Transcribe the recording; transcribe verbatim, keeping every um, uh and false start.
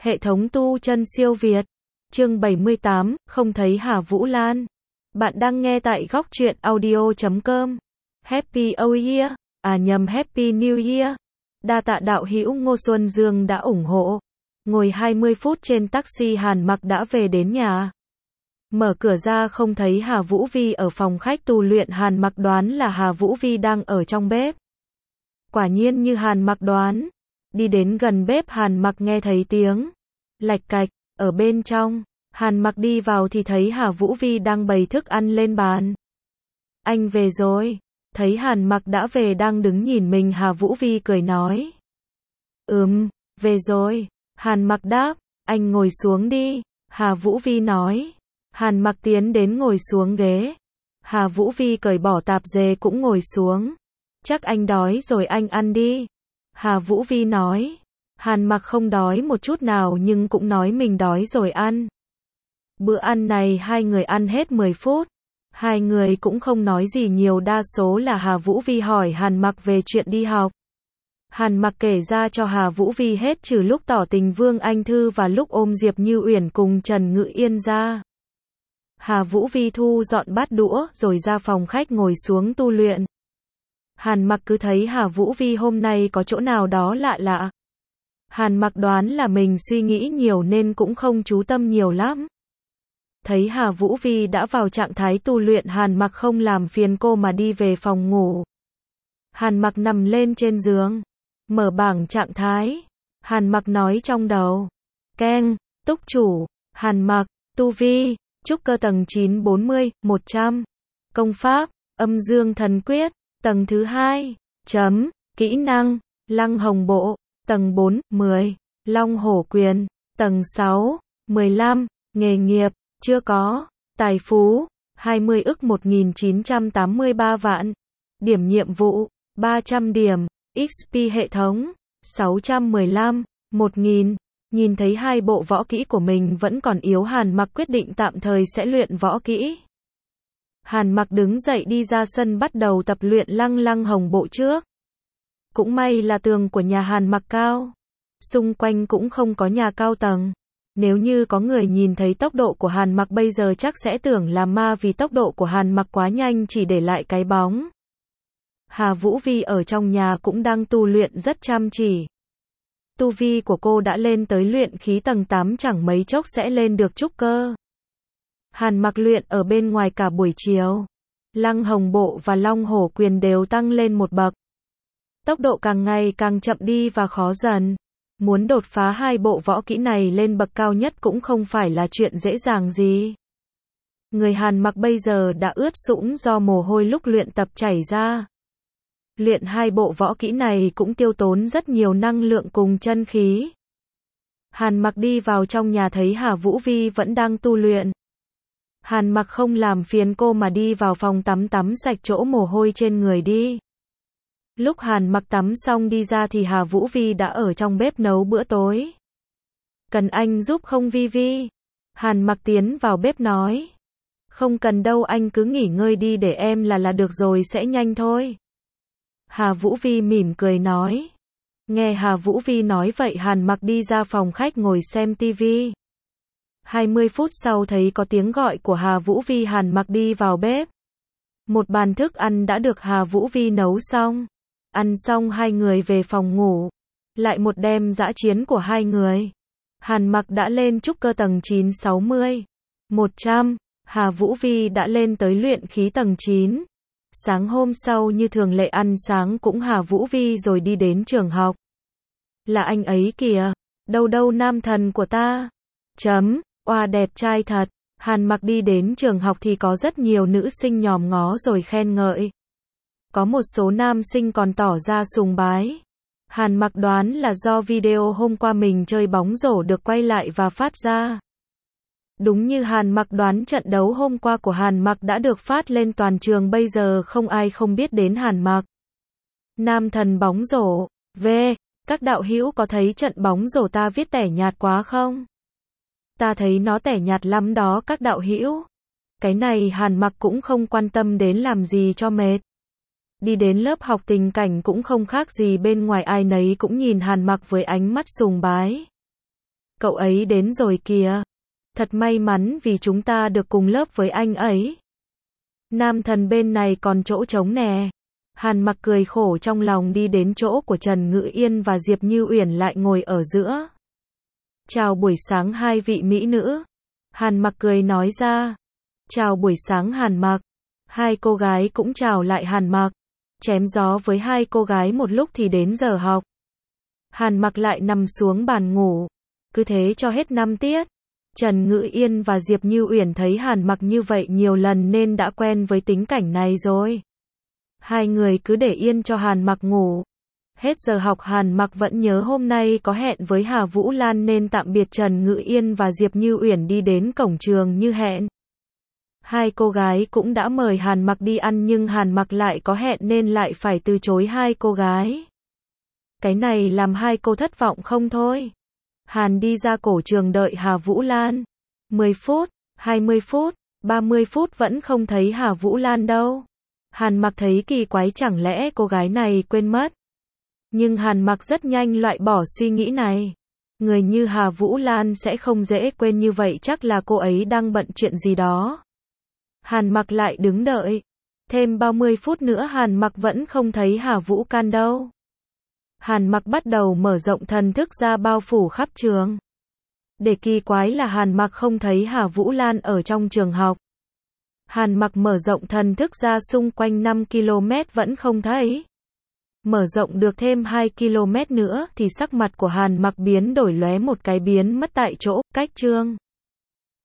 Hệ thống tu chân siêu Việt. Chương bảy mươi tám, không thấy Hà Vũ Lan. Bạn đang nghe tại góc truyện audio chấm com. Happy New Year, à nhầm Happy New Year. Đa tạ đạo hữu Ngô Xuân Dương đã ủng hộ. Ngồi hai mươi phút trên taxi Hàn Mặc đã về đến nhà. Mở cửa ra không thấy Hà Vũ Vi ở phòng khách tu luyện, Hàn Mặc đoán là Hà Vũ Vi đang ở trong bếp. Quả nhiên như Hàn Mặc đoán. Đi đến gần bếp, Hàn Mặc nghe thấy tiếng lạch cạch ở bên trong. Hàn Mặc đi vào thì thấy Hà Vũ Vi đang bày thức ăn lên bàn. Anh về rồi. Thấy Hàn Mặc đã về đang đứng nhìn mình, Hà Vũ Vi cười nói. Ừm, về rồi. Hàn Mặc đáp. Anh ngồi xuống đi. Hà Vũ Vi nói. Hàn Mặc tiến đến ngồi xuống ghế. Hà Vũ Vi cởi bỏ tạp dề cũng ngồi xuống. Chắc anh đói rồi, anh ăn đi. Hà Vũ Vi nói. Hàn Mặc không đói một chút nào nhưng cũng nói mình đói rồi ăn. Bữa ăn này hai người ăn hết mười phút. Hai người cũng không nói gì nhiều, đa số là Hà Vũ Vi hỏi Hàn Mặc về chuyện đi học. Hàn Mặc kể ra cho Hà Vũ Vi hết trừ lúc tỏ tình Vương Anh Thư và lúc ôm Diệp Như Uyển cùng Trần Ngự Yên ra. Hà Vũ Vi thu dọn bát đũa rồi ra phòng khách ngồi xuống tu luyện. Hàn Mặc cứ thấy Hà Vũ Vi hôm nay có chỗ nào đó lạ lạ. Hàn Mặc đoán là mình suy nghĩ nhiều nên cũng không chú tâm nhiều lắm. Thấy Hà Vũ Vi đã vào trạng thái tu luyện, Hàn Mặc không làm phiền cô mà đi về phòng ngủ. Hàn Mặc nằm lên trên giường, mở bảng trạng thái. Hàn Mặc nói trong đầu. Keng, túc chủ, Hàn Mặc, tu vi, trúc cơ tầng chín bốn mươi, một trăm. Công pháp, âm dương thần quyết, tầng thứ hai. Chấm, kỹ năng, lăng hồng bộ, tầng bốn, mười. Long hổ quyền, tầng sáu, mười lăm. Nghề nghiệp, chưa có. Tài phú, hai mươi ức một nghìn chín trăm tám mươi ba vạn. Điểm nhiệm vụ, ba trăm điểm. ích pê hệ thống, sáu trăm mười lăm, một nghìn. Nhìn thấy hai bộ võ kỹ của mình vẫn còn yếu, Hàn Mặc quyết định tạm thời sẽ luyện võ kỹ. Hàn Mặc đứng dậy đi ra sân bắt đầu tập luyện lăng lăng hồng bộ trước. Cũng may là tường của nhà Hàn Mặc cao. Xung quanh cũng không có nhà cao tầng. Nếu như có người nhìn thấy tốc độ của Hàn Mặc bây giờ chắc sẽ tưởng là ma vì tốc độ của Hàn Mặc quá nhanh, chỉ để lại cái bóng. Hà Vũ Vi ở trong nhà cũng đang tu luyện rất chăm chỉ. Tu vi của cô đã lên tới luyện khí tầng tám, chẳng mấy chốc sẽ lên được trúc cơ. Hàn Mặc luyện ở bên ngoài cả buổi chiều. Lăng hồng bộ và long hổ quyền đều tăng lên một bậc. Tốc độ càng ngày càng chậm đi và khó dần. Muốn đột phá hai bộ võ kỹ này lên bậc cao nhất cũng không phải là chuyện dễ dàng gì. Người Hàn Mặc bây giờ đã ướt sũng do mồ hôi lúc luyện tập chảy ra. Luyện hai bộ võ kỹ này cũng tiêu tốn rất nhiều năng lượng cùng chân khí. Hàn Mặc đi vào trong nhà thấy Hà Vũ Vi vẫn đang tu luyện. Hàn Mặc không làm phiền cô mà đi vào phòng tắm tắm sạch chỗ mồ hôi trên người đi. Lúc Hàn Mặc tắm xong đi ra thì Hà Vũ Vi đã ở trong bếp nấu bữa tối. Cần anh giúp không Vi Vi? Hàn Mặc tiến vào bếp nói. Không cần đâu, anh cứ nghỉ ngơi đi, để em là là được rồi, sẽ nhanh thôi. Hà Vũ Vi mỉm cười nói. Nghe Hà Vũ Vi nói vậy, Hàn Mặc đi ra phòng khách ngồi xem tivi. hai mươi phút sau thấy có tiếng gọi của Hà Vũ Vi, Hàn Mặc đi vào bếp. Một bàn thức ăn đã được Hà Vũ Vi nấu xong. Ăn xong hai người về phòng ngủ. Lại một đêm dã chiến của hai người. Hàn Mặc đã lên trúc cơ tầng chín sáu mươi, một trăm. Hà Vũ Vi đã lên tới luyện khí tầng chín. Sáng hôm sau như thường lệ ăn sáng cũng Hà Vũ Vi rồi đi đến trường học. Là anh ấy kìa. Đâu đâu nam thần của ta. Chấm. Oa đẹp trai thật. Hàn Mặc đi đến trường học thì có rất nhiều nữ sinh nhòm ngó rồi khen ngợi. Có một số nam sinh còn tỏ ra sùng bái. Hàn Mặc đoán là do video hôm qua mình chơi bóng rổ được quay lại và phát ra. Đúng như Hàn Mặc đoán, trận đấu hôm qua của Hàn Mặc đã được phát lên toàn trường, bây giờ không ai không biết đến Hàn Mặc. Nam thần bóng rổ. V. Các đạo hữu có thấy trận bóng rổ ta viết tẻ nhạt quá không? Ta thấy nó tẻ nhạt lắm đó các đạo hữu. Cái này Hàn Mặc cũng không quan tâm đến làm gì cho mệt. Đi đến lớp học tình cảnh cũng không khác gì bên ngoài, ai nấy cũng nhìn Hàn Mặc với ánh mắt sùng bái. cậu ấy đến rồi kìa. Thật may mắn vì chúng ta được cùng lớp với anh ấy. Nam thần bên này còn chỗ trống nè. Hàn Mặc cười khổ trong lòng đi đến chỗ của Trần Ngự Yên và Diệp Như Uyển lại ngồi ở giữa. Chào buổi sáng hai vị mỹ nữ. Hàn Mặc cười nói ra. Chào buổi sáng Hàn Mặc. Hai cô gái cũng chào lại Hàn Mặc. Chém gió với hai cô gái một lúc thì đến giờ học. Hàn Mặc lại nằm xuống bàn ngủ. Cứ thế cho hết năm tiết. Trần Ngự Yên và Diệp Như Uyển thấy Hàn Mặc như vậy nhiều lần nên đã quen với tính cảnh này rồi. Hai người cứ để yên cho Hàn Mặc ngủ. Hết giờ học Hàn Mặc vẫn nhớ hôm nay có hẹn với Hà Vũ Lan nên tạm biệt Trần Ngự Yên và Diệp Như Uyển đi đến cổng trường như hẹn. Hai cô gái cũng đã mời Hàn Mặc đi ăn nhưng Hàn Mặc lại có hẹn nên lại phải từ chối hai cô gái. Cái này làm hai cô thất vọng không thôi. Hàn đi ra cổ trường đợi Hà Vũ Lan. mười phút, hai mươi phút, ba mươi phút vẫn không thấy Hà Vũ Lan đâu. Hàn Mặc thấy kỳ quái, chẳng lẽ cô gái này quên mất. Nhưng Hàn Mặc rất nhanh loại bỏ suy nghĩ này. Người như Hà Vũ Lan sẽ không dễ quên như vậy, chắc là cô ấy đang bận chuyện gì đó. Hàn Mặc lại đứng đợi. Thêm ba mươi phút nữa Hàn Mặc vẫn không thấy Hà Vũ Can đâu. Hàn Mặc bắt đầu mở rộng thần thức ra bao phủ khắp trường. Để kỳ quái là Hàn Mặc không thấy Hà Vũ Lan ở trong trường học. Hàn Mặc mở rộng thần thức ra xung quanh năm ki lô mét vẫn không thấy. Mở rộng được thêm hai ki lô mét nữa thì sắc mặt của Hàn Mặc biến đổi, lóe một cái biến mất tại chỗ, cách trường.